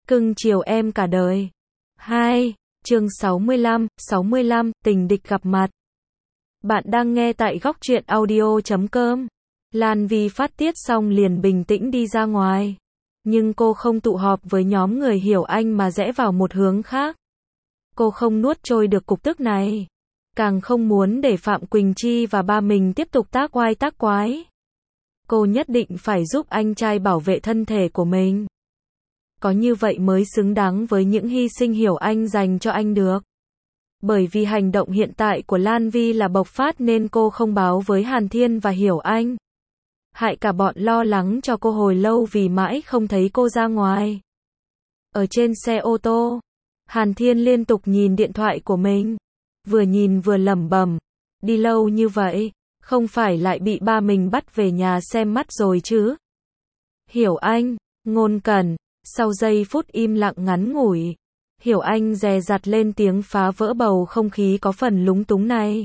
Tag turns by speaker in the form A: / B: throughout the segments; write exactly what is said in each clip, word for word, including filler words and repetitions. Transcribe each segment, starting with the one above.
A: cưng chiều em cả đời. hai. Chương sáu mươi lăm, sáu mươi lăm, tình địch gặp mặt. Bạn đang nghe tại góc truyện audio chấm com. Lan Vi phát tiết xong liền bình tĩnh đi ra ngoài. Nhưng cô không tụ họp với nhóm người Hiểu Anh mà rẽ vào một hướng khác. Cô không nuốt trôi được cục tức này. Càng không muốn để Phạm Quỳnh Chi và ba mình tiếp tục tác oai tác quái. Cô nhất định phải giúp anh trai bảo vệ thân thể của mình. Có như vậy mới xứng đáng với những hy sinh Hiểu Anh dành cho anh được. Bởi vì hành động hiện tại của Lan Vi là bộc phát nên cô không báo với Hàn Thiên và Hiểu Anh. Hại cả bọn lo lắng cho cô hồi lâu vì mãi không thấy cô ra ngoài. Ở trên xe ô tô, Hàn Thiên liên tục nhìn điện thoại của mình. Vừa nhìn vừa lẩm bẩm, đi lâu như vậy, không phải lại bị ba mình bắt về nhà xem mắt rồi chứ. Hiểu Anh, Ngôn Cẩn, sau giây phút im lặng ngắn ngủi, Hiểu Anh dè dặt lên tiếng phá vỡ bầu không khí có phần lúng túng này.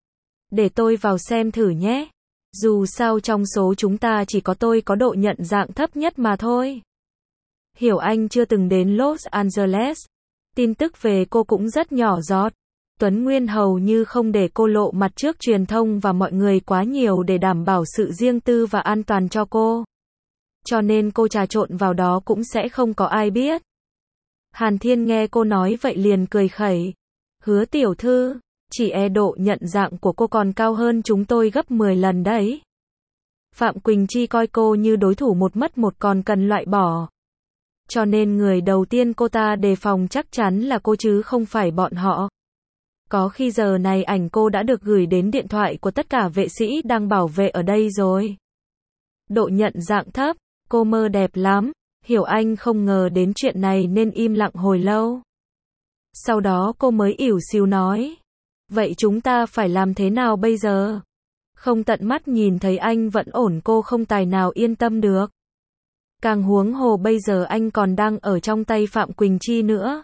A: Để tôi vào xem thử nhé. Dù sao trong số chúng ta chỉ có tôi có độ nhận dạng thấp nhất mà thôi. Hiểu Anh chưa từng đến Los Angeles. Tin tức về cô cũng rất nhỏ giọt. Tuấn Nguyên hầu như không để cô lộ mặt trước truyền thông và mọi người quá nhiều để đảm bảo sự riêng tư và an toàn cho cô. Cho nên cô trà trộn vào đó cũng sẽ không có ai biết. Hàn Thiên nghe cô nói vậy liền cười khẩy. Hứa tiểu thư, chỉ e độ nhận dạng của cô còn cao hơn chúng tôi gấp mười lần đấy. Phạm Quỳnh Chi coi cô như đối thủ một mất một còn cần loại bỏ. Cho nên người đầu tiên cô ta đề phòng chắc chắn là cô chứ không phải bọn họ. Có khi giờ này ảnh cô đã được gửi đến điện thoại của tất cả vệ sĩ đang bảo vệ ở đây rồi. Độ nhận dạng thấp, cô mơ đẹp lắm. Hiểu Anh không ngờ đến chuyện này nên im lặng hồi lâu. Sau đó cô mới ỉu xìu nói. Vậy chúng ta phải làm thế nào bây giờ? Không tận mắt nhìn thấy anh vẫn ổn cô không tài nào yên tâm được. Càng huống hồ bây giờ anh còn đang ở trong tay Phạm Quỳnh Chi nữa.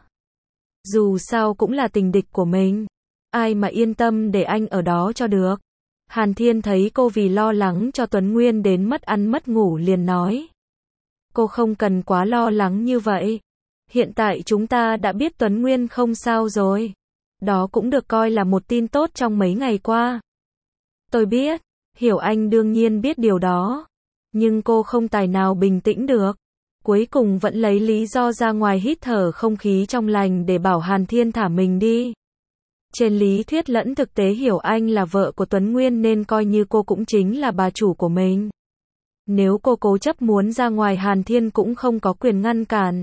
A: Dù sao cũng là tình địch của mình. Ai mà yên tâm để anh ở đó cho được. Hàn Thiên thấy cô vì lo lắng cho Tuấn Nguyên đến mất ăn mất ngủ liền nói. Cô không cần quá lo lắng như vậy. Hiện tại chúng ta đã biết Tuấn Nguyên không sao rồi. Đó cũng được coi là một tin tốt trong mấy ngày qua. Tôi biết, Hiểu Anh đương nhiên biết điều đó. Nhưng cô không tài nào bình tĩnh được. Cuối cùng vẫn lấy lý do ra ngoài hít thở không khí trong lành để bảo Hàn Thiên thả mình đi. Trên lý thuyết lẫn thực tế Hiểu Anh là vợ của Tuấn Nguyên nên coi như cô cũng chính là bà chủ của mình. Nếu cô cố chấp muốn ra ngoài Hàn Thiên cũng không có quyền ngăn cản.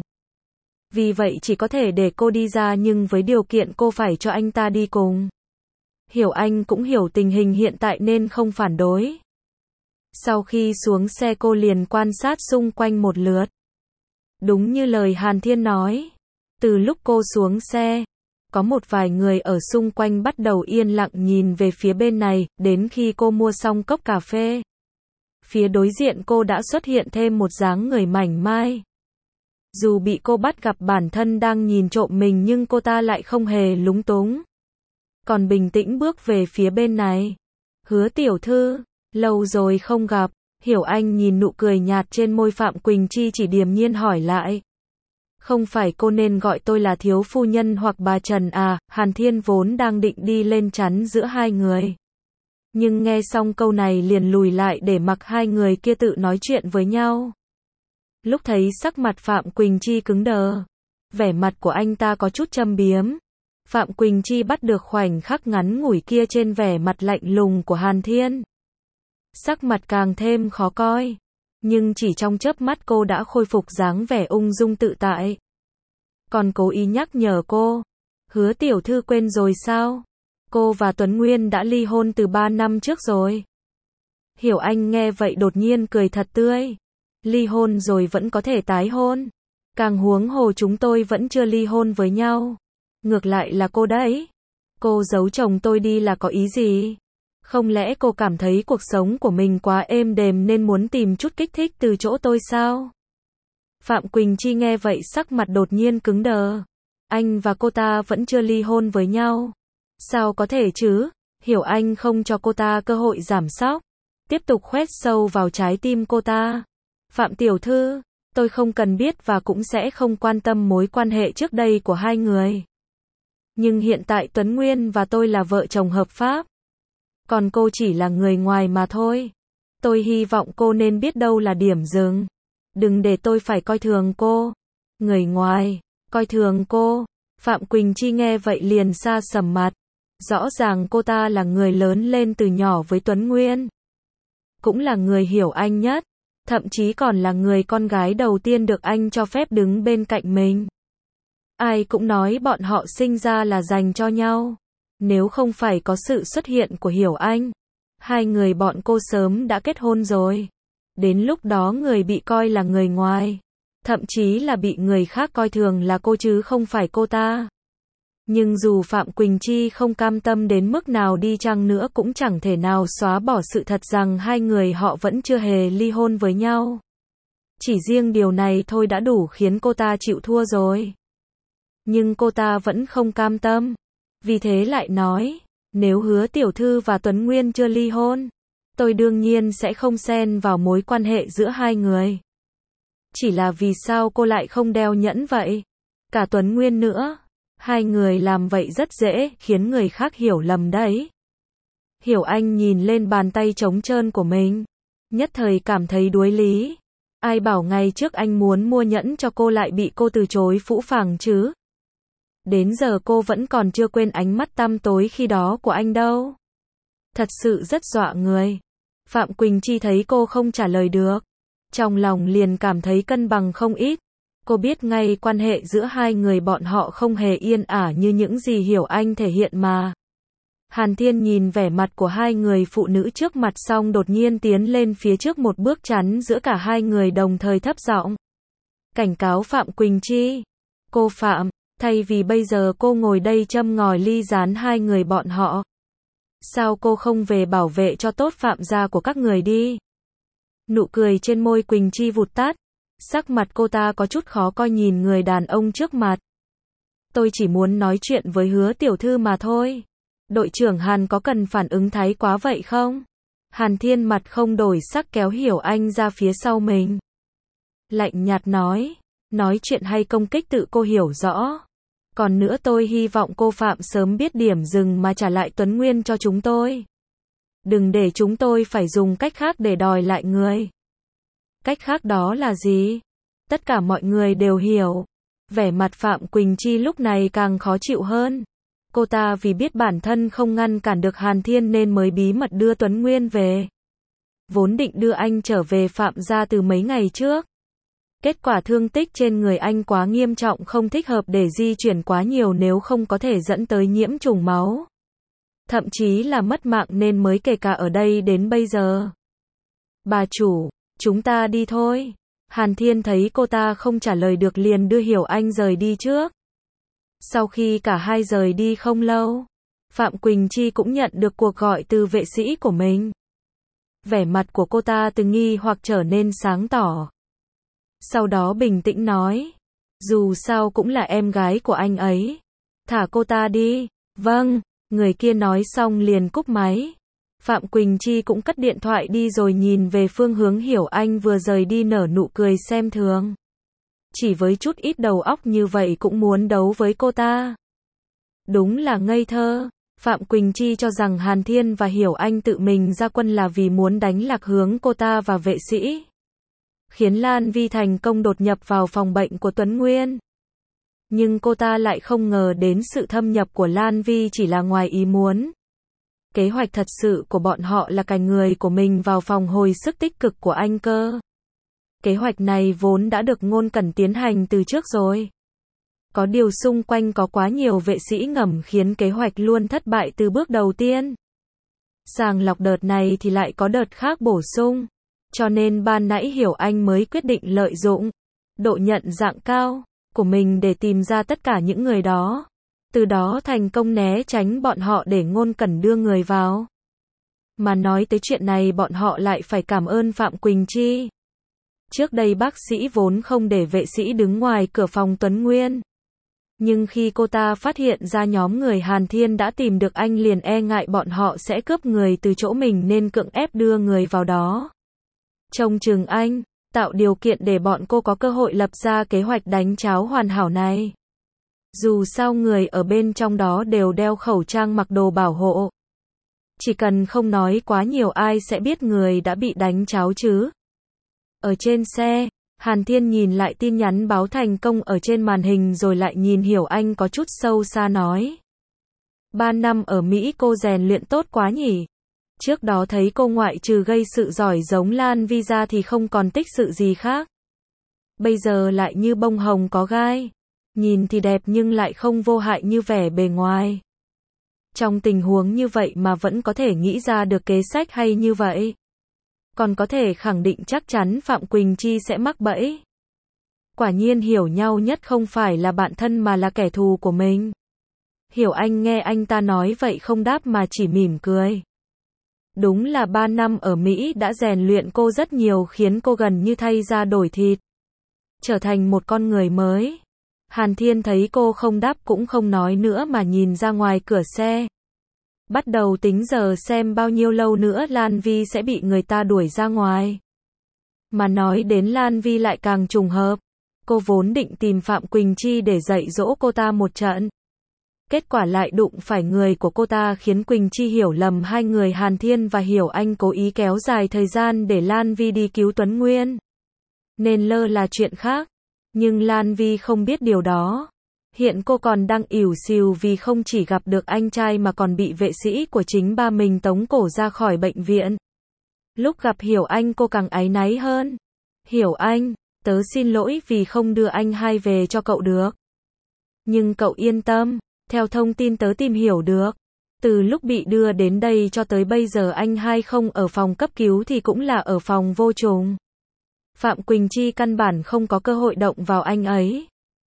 A: Vì vậy chỉ có thể để cô đi ra nhưng với điều kiện cô phải cho anh ta đi cùng. Hiểu Anh cũng hiểu tình hình hiện tại nên không phản đối. Sau khi xuống xe cô liền quan sát xung quanh một lượt. Đúng như lời Hàn Thiên nói. Từ lúc cô xuống xe, có một vài người ở xung quanh bắt đầu yên lặng nhìn về phía bên này, đến khi cô mua xong cốc cà phê. Phía đối diện cô đã xuất hiện thêm một dáng người mảnh mai. Dù bị cô bắt gặp bản thân đang nhìn trộm mình nhưng cô ta lại không hề lúng túng. Còn bình tĩnh bước về phía bên này. Hứa tiểu thư, lâu rồi không gặp. Hiểu Anh nhìn nụ cười nhạt trên môi Phạm Quỳnh Chi chỉ điềm nhiên hỏi lại. Không phải cô nên gọi tôi là thiếu phu nhân hoặc bà Trần à? Hàn Thiên vốn đang định đi lên chắn giữa hai người. Nhưng nghe xong câu này liền lùi lại để mặc hai người kia tự nói chuyện với nhau. Lúc thấy sắc mặt Phạm Quỳnh Chi cứng đờ, vẻ mặt của anh ta có chút châm biếm. Phạm Quỳnh Chi bắt được khoảnh khắc ngắn ngủi kia trên vẻ mặt lạnh lùng của Hàn Thiên. Sắc mặt càng thêm khó coi. Nhưng chỉ trong chớp mắt cô đã khôi phục dáng vẻ ung dung tự tại. Còn cố ý nhắc nhở cô. Hứa tiểu thư quên rồi sao? Cô và Tuấn Nguyên đã ly hôn từ ba năm trước rồi. Hiểu Anh nghe vậy đột nhiên cười thật tươi. Ly hôn rồi vẫn có thể tái hôn. Càng huống hồ chúng tôi vẫn chưa ly hôn với nhau. Ngược lại là cô đấy. Cô giấu chồng tôi đi là có ý gì? Không lẽ cô cảm thấy cuộc sống của mình quá êm đềm nên muốn tìm chút kích thích từ chỗ tôi sao? Phạm Quỳnh Chi nghe vậy sắc mặt đột nhiên cứng đờ. Anh và cô ta vẫn chưa ly hôn với nhau. Sao có thể chứ? Hiểu Anh không cho cô ta cơ hội giảm sóc. Tiếp tục khoét sâu vào trái tim cô ta. Phạm tiểu thư, Tôi không cần biết và cũng sẽ không quan tâm mối quan hệ trước đây của hai người. Nhưng hiện tại Tuấn Nguyên và tôi là vợ chồng hợp pháp. Còn cô chỉ là người ngoài mà thôi. Tôi hy vọng cô nên biết đâu là điểm dừng. Đừng để tôi phải coi thường cô. Người ngoài, coi thường cô. Phạm Quỳnh Chi nghe vậy liền sa sầm mặt. Rõ ràng cô ta là người lớn lên từ nhỏ với Tuấn Nguyên. Cũng là người hiểu anh nhất. Thậm chí còn là người con gái đầu tiên được anh cho phép đứng bên cạnh mình. Ai cũng nói bọn họ sinh ra là dành cho nhau. Nếu không phải có sự xuất hiện của Hiểu Anh, hai người bọn cô sớm đã kết hôn rồi. Đến lúc đó người bị coi là người ngoài, thậm chí là bị người khác coi thường là cô chứ không phải cô ta. Nhưng dù Phạm Quỳnh Chi không cam tâm đến mức nào đi chăng nữa cũng chẳng thể nào xóa bỏ sự thật rằng hai người họ vẫn chưa hề ly hôn với nhau. Chỉ riêng điều này thôi đã đủ khiến cô ta chịu thua rồi. Nhưng cô ta vẫn không cam tâm. Vì thế lại nói, nếu Hứa tiểu thư và Tuấn Nguyên chưa ly hôn, tôi đương nhiên sẽ không xen vào mối quan hệ giữa hai người. Chỉ là vì sao cô lại không đeo nhẫn vậy? Cả Tuấn Nguyên nữa. Hai người làm vậy rất dễ khiến người khác hiểu lầm đấy. Hiểu Anh nhìn lên bàn tay trống trơn của mình, nhất thời cảm thấy đuối lý. Ai bảo ngày trước anh muốn mua nhẫn cho cô lại bị cô từ chối phũ phàng chứ? Đến giờ cô vẫn còn chưa quên ánh mắt tăm tối khi đó của anh đâu. Thật sự rất dọa người. Phạm Quỳnh Chi thấy cô không trả lời được, trong lòng liền cảm thấy cân bằng không ít. Cô biết ngay quan hệ giữa hai người bọn họ không hề yên ả như những gì Hiểu Anh thể hiện mà. Hàn Thiên nhìn vẻ mặt của hai người phụ nữ trước mặt xong đột nhiên tiến lên phía trước một bước chắn giữa cả hai người đồng thời thấp giọng cảnh cáo Phạm Quỳnh Chi. Cô Phạm, thay vì bây giờ cô ngồi đây châm ngòi ly gián hai người bọn họ, sao cô không về bảo vệ cho tốt Phạm gia của các người đi? Nụ cười trên môi Quỳnh Chi vụt tắt. Sắc mặt cô ta có chút khó coi nhìn người đàn ông trước mặt. Tôi chỉ muốn nói chuyện với Hứa tiểu thư mà thôi. Đội trưởng Hàn có cần phản ứng thái quá vậy không? Hàn Thiên mặt không đổi sắc kéo Hiểu Anh ra phía sau mình. Lạnh nhạt nói. Nói chuyện hay công kích tự cô hiểu rõ. Còn nữa tôi hy vọng cô Phạm sớm biết điểm dừng mà trả lại Tuấn Nguyên cho chúng tôi. Đừng để chúng tôi phải dùng cách khác để đòi lại người. Cách khác đó là gì? Tất cả mọi người đều hiểu. Vẻ mặt Phạm Quỳnh Chi lúc này càng khó chịu hơn. Cô ta vì biết bản thân không ngăn cản được Hàn Thiên nên mới bí mật đưa Tuấn Nguyên về. Vốn định đưa anh trở về Phạm gia từ mấy ngày trước. Kết quả thương tích trên người anh quá nghiêm trọng không thích hợp để di chuyển quá nhiều nếu không có thể dẫn tới nhiễm trùng máu. Thậm chí là mất mạng nên mới kể cả ở đây đến bây giờ. Bà chủ, chúng ta đi thôi. Hàn Thiên thấy cô ta không trả lời được liền đưa Hiểu Anh rời đi trước. Sau khi cả hai rời đi không lâu, Phạm Quỳnh Chi cũng nhận được cuộc gọi từ vệ sĩ của mình. Vẻ mặt của cô ta từ nghi hoặc trở nên sáng tỏ. Sau đó bình tĩnh nói, dù sao cũng là em gái của anh ấy. Thả cô ta đi. Vâng, người kia nói xong liền cúp máy. Phạm Quỳnh Chi cũng cất điện thoại đi rồi nhìn về phương hướng Hiểu Anh vừa rời đi nở nụ cười xem thường. Chỉ với chút ít đầu óc như vậy cũng muốn đấu với cô ta. Đúng là ngây thơ. Phạm Quỳnh Chi cho rằng Hàn Thiên và Hiểu Anh tự mình ra quân là vì muốn đánh lạc hướng cô ta và vệ sĩ. Khiến Lan Vi thành công đột nhập vào phòng bệnh của Tuấn Nguyên. Nhưng cô ta lại không ngờ đến sự thâm nhập của Lan Vi chỉ là ngoài ý muốn. Kế hoạch thật sự của bọn họ là cài người của mình vào phòng hồi sức tích cực của anh cơ. Kế hoạch này vốn đã được Ngôn Cẩn tiến hành từ trước rồi. Có điều xung quanh có quá nhiều vệ sĩ ngầm khiến kế hoạch luôn thất bại từ bước đầu tiên. Sàng lọc đợt này thì lại có đợt khác bổ sung. Cho nên ban nãy Hiểu Anh mới quyết định lợi dụng độ nhận dạng cao của mình để tìm ra tất cả những người đó. Từ đó thành công né tránh bọn họ để Ngôn Cẩn đưa người vào. Mà nói tới chuyện này bọn họ lại phải cảm ơn Phạm Quỳnh Chi. Trước đây bác sĩ vốn không để vệ sĩ đứng ngoài cửa phòng Tuấn Nguyên. Nhưng khi cô ta phát hiện ra nhóm người Hàn Thiên đã tìm được anh liền e ngại bọn họ sẽ cướp người từ chỗ mình nên cưỡng ép đưa người vào đó. Trông chừng anh. tạo điều kiện để bọn cô có cơ hội lập ra kế hoạch đánh cháo hoàn hảo này. Dù sao người ở bên trong đó đều đeo khẩu trang mặc đồ bảo hộ. Chỉ cần không nói quá nhiều ai sẽ biết người đã bị đánh cháo chứ. Ở trên xe, Hàn Thiên nhìn lại tin nhắn báo thành công ở trên màn hình rồi lại nhìn Hiểu Anh có chút sâu xa nói. Ba năm ở Mỹ cô rèn luyện tốt quá nhỉ. Trước đó thấy cô ngoại trừ gây sự giỏi giống Lan Vi ra thì không còn tích sự gì khác. Bây giờ lại như bông hồng có gai. Nhìn thì đẹp nhưng lại không vô hại như vẻ bề ngoài. Trong tình huống như vậy mà vẫn có thể nghĩ ra được kế sách hay như vậy. Còn có thể khẳng định chắc chắn Phạm Quỳnh Chi sẽ mắc bẫy. Quả nhiên hiểu nhau nhất không phải là bạn thân mà là kẻ thù của mình. Hiểu Anh nghe anh ta nói vậy không đáp mà chỉ mỉm cười. Đúng là ba năm ở Mỹ đã rèn luyện cô rất nhiều khiến cô gần như thay da đổi thịt. Trở thành một con người mới. Hàn Thiên thấy cô không đáp cũng không nói nữa mà nhìn ra ngoài cửa xe. Bắt đầu tính giờ xem bao nhiêu lâu nữa Lan Vi sẽ bị người ta đuổi ra ngoài. Mà nói đến Lan Vi lại càng trùng hợp. Cô vốn định tìm Phạm Quỳnh Chi để dạy dỗ cô ta một trận. Kết quả lại đụng phải người của cô ta khiến Quỳnh Chi hiểu lầm hai người Hàn Thiên và Hiểu Anh cố ý kéo dài thời gian để Lan Vi đi cứu Tuấn Nguyên. Nên lơ là chuyện khác. Nhưng Lan Vi không biết điều đó. Hiện cô còn đang ỉu xìu vì không chỉ gặp được anh trai mà còn bị vệ sĩ của chính ba mình tống cổ ra khỏi bệnh viện. Lúc gặp Hiểu Anh cô càng áy náy hơn. Hiểu Anh, tớ xin lỗi vì không đưa anh hai về cho cậu được. Nhưng cậu yên tâm, theo thông tin tớ tìm hiểu được, từ lúc bị đưa đến đây cho tới bây giờ anh hai không ở phòng cấp cứu thì cũng là ở phòng vô trùng. Phạm Quỳnh Chi căn bản không có cơ hội động vào anh ấy.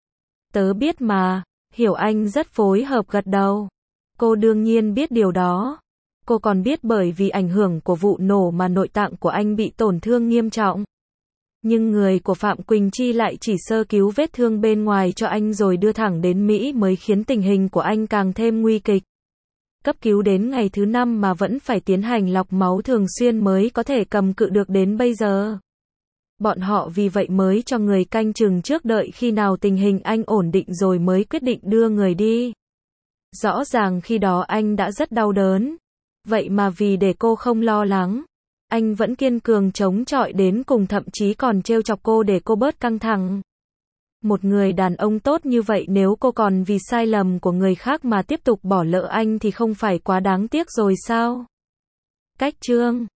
A: Tớ biết mà, Hiểu Anh rất phối hợp gật đầu. Cô đương nhiên biết điều đó. Cô còn biết bởi vì ảnh hưởng của vụ nổ mà nội tạng của anh bị tổn thương nghiêm trọng. Nhưng người của Phạm Quỳnh Chi lại chỉ sơ cứu vết thương bên ngoài cho anh rồi đưa thẳng đến Mỹ mới khiến tình hình của anh càng thêm nguy kịch. Cấp cứu đến ngày thứ năm mà vẫn phải tiến hành lọc máu thường xuyên mới có thể cầm cự được đến bây giờ. Bọn họ vì vậy mới cho người canh chừng trước đợi khi nào tình hình anh ổn định rồi mới quyết định đưa người đi. Rõ ràng khi đó anh đã rất đau đớn. Vậy mà vì để cô không lo lắng, anh vẫn kiên cường chống chọi đến cùng thậm chí còn trêu chọc cô để cô bớt căng thẳng. Một người đàn ông tốt như vậy nếu cô còn vì sai lầm của người khác mà tiếp tục bỏ lỡ anh thì không phải quá đáng tiếc rồi sao? Cách chương